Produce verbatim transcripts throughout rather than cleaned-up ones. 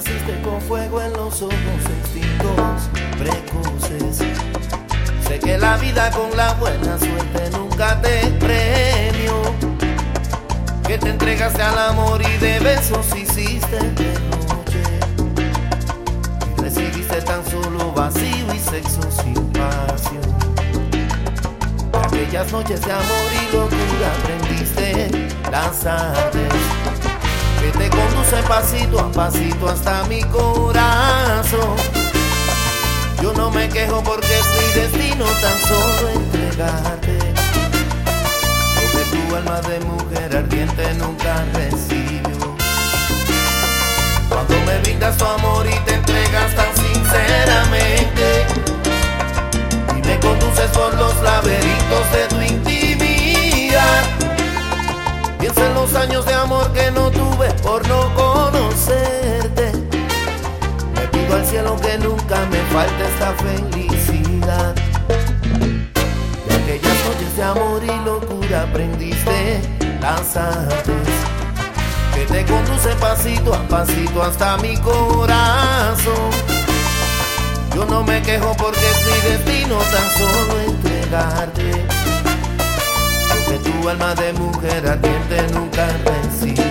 naciste con fuego en los ojos, instintos precoces. Sé que la vida con la buena suerte nunca te premió, que te entregaste al amor y de besos hiciste derroche, y recibiste tan solo vacío y sexo sin pasión. De aquellas noches de amor y locura aprendiste las artes que te conducen pasito a pasito hasta mi corazón. Yo no me quejo porque es mi destino tan solo entregarte lo que tu alma de mujer ardiente nunca recibió. Cuando me brindas tu amor y te entregas tan sinceramente y me conduces por los laberintos de tu intimidad, piensa en los años de amor que no tuve por no conocerte. Le pido al cielo que nunca me falte esta felicidad. De aquellas noches de amor y locura aprendiste las artes que te conducen pasito a pasito hasta mi corazón. Yo no me quejo porque es mi destino tan solo entregarte lo que tu alma de mujer ardiente nunca recibió.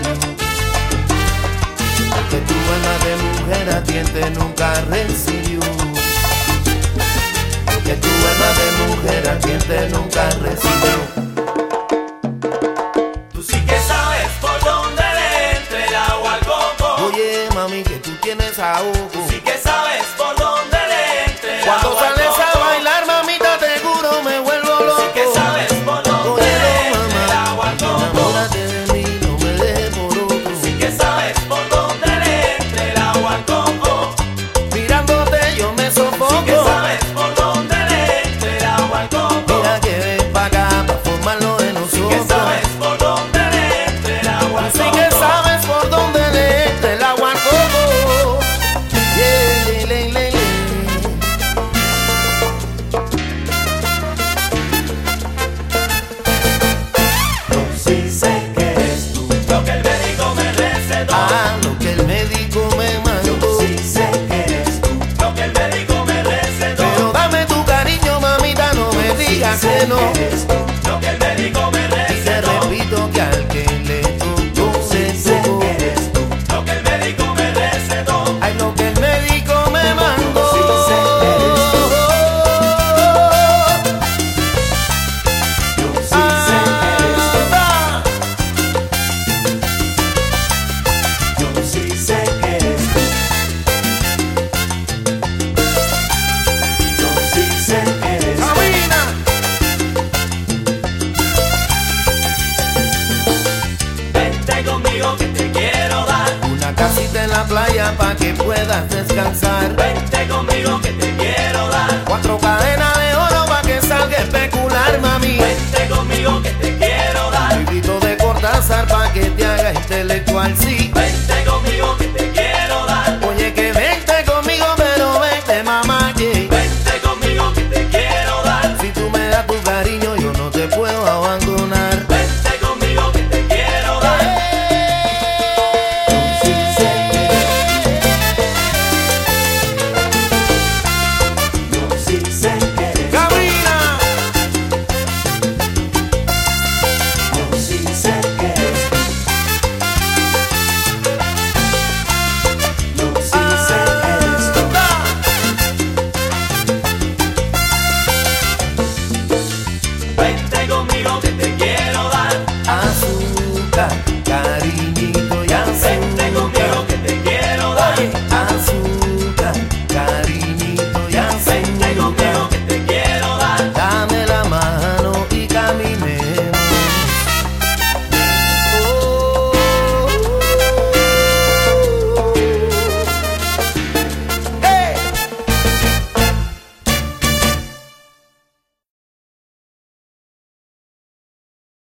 Lo que tu alma de mujer ardiente nunca recibió. Lo que tu alma de mujer ardiente nunca recibió. Tú sí que sabes por dónde le entre el agua al coco. Oye, mami, que tú tienes ahogo. Tú sí que sabes por dónde le entre el Cuando agua al sales coco. a bailar, mamita, te juro me vuelvo loco. Tú sí que sabes por dónde le entre el agua al coco. Enamórate de mí, no me dejes por otro. Tú sí que sabes por dónde le entre el agua al coco. Mirándote yo me sofoco. Tú sí que sabes por dónde le entre el agua al coco. Mira que ven pa' acá pa' formarlo de nosotros. Tú sí que sabes por dónde le entre el agua al Tú coco. sí que sabes por dónde le entra el agua al coco. Yeah, le, le, le, le. Yo sí sé que eres tú lo que el médico me recetó. Ah, lo que el médico me mandó. Yo sí sé que eres tú lo que el médico me recetó. Pero dame tu cariño, mamita, no me digas que no. Eres tú lo que el médico me Y te recetó. repito que al que le tocó se Sé tocó. que eres tú lo que el médico me recetó. Ay, lo que el médico me mandó. Sí, sé que eres tú. Yo sí sé que eres tú. Ah, Yo sí sé que eres tú. Yo sí sé que eres tú. Camina. Vente conmigo que te quiero dar. Una casita en la playa pa' que puedas descansar. Vente conmigo que te quiero dar. Cuatro cadenas de oro pa' que salga especular, mami. Vente conmigo que te quiero dar. Un librito de Cortázar pa' que te haga intelectual, sí.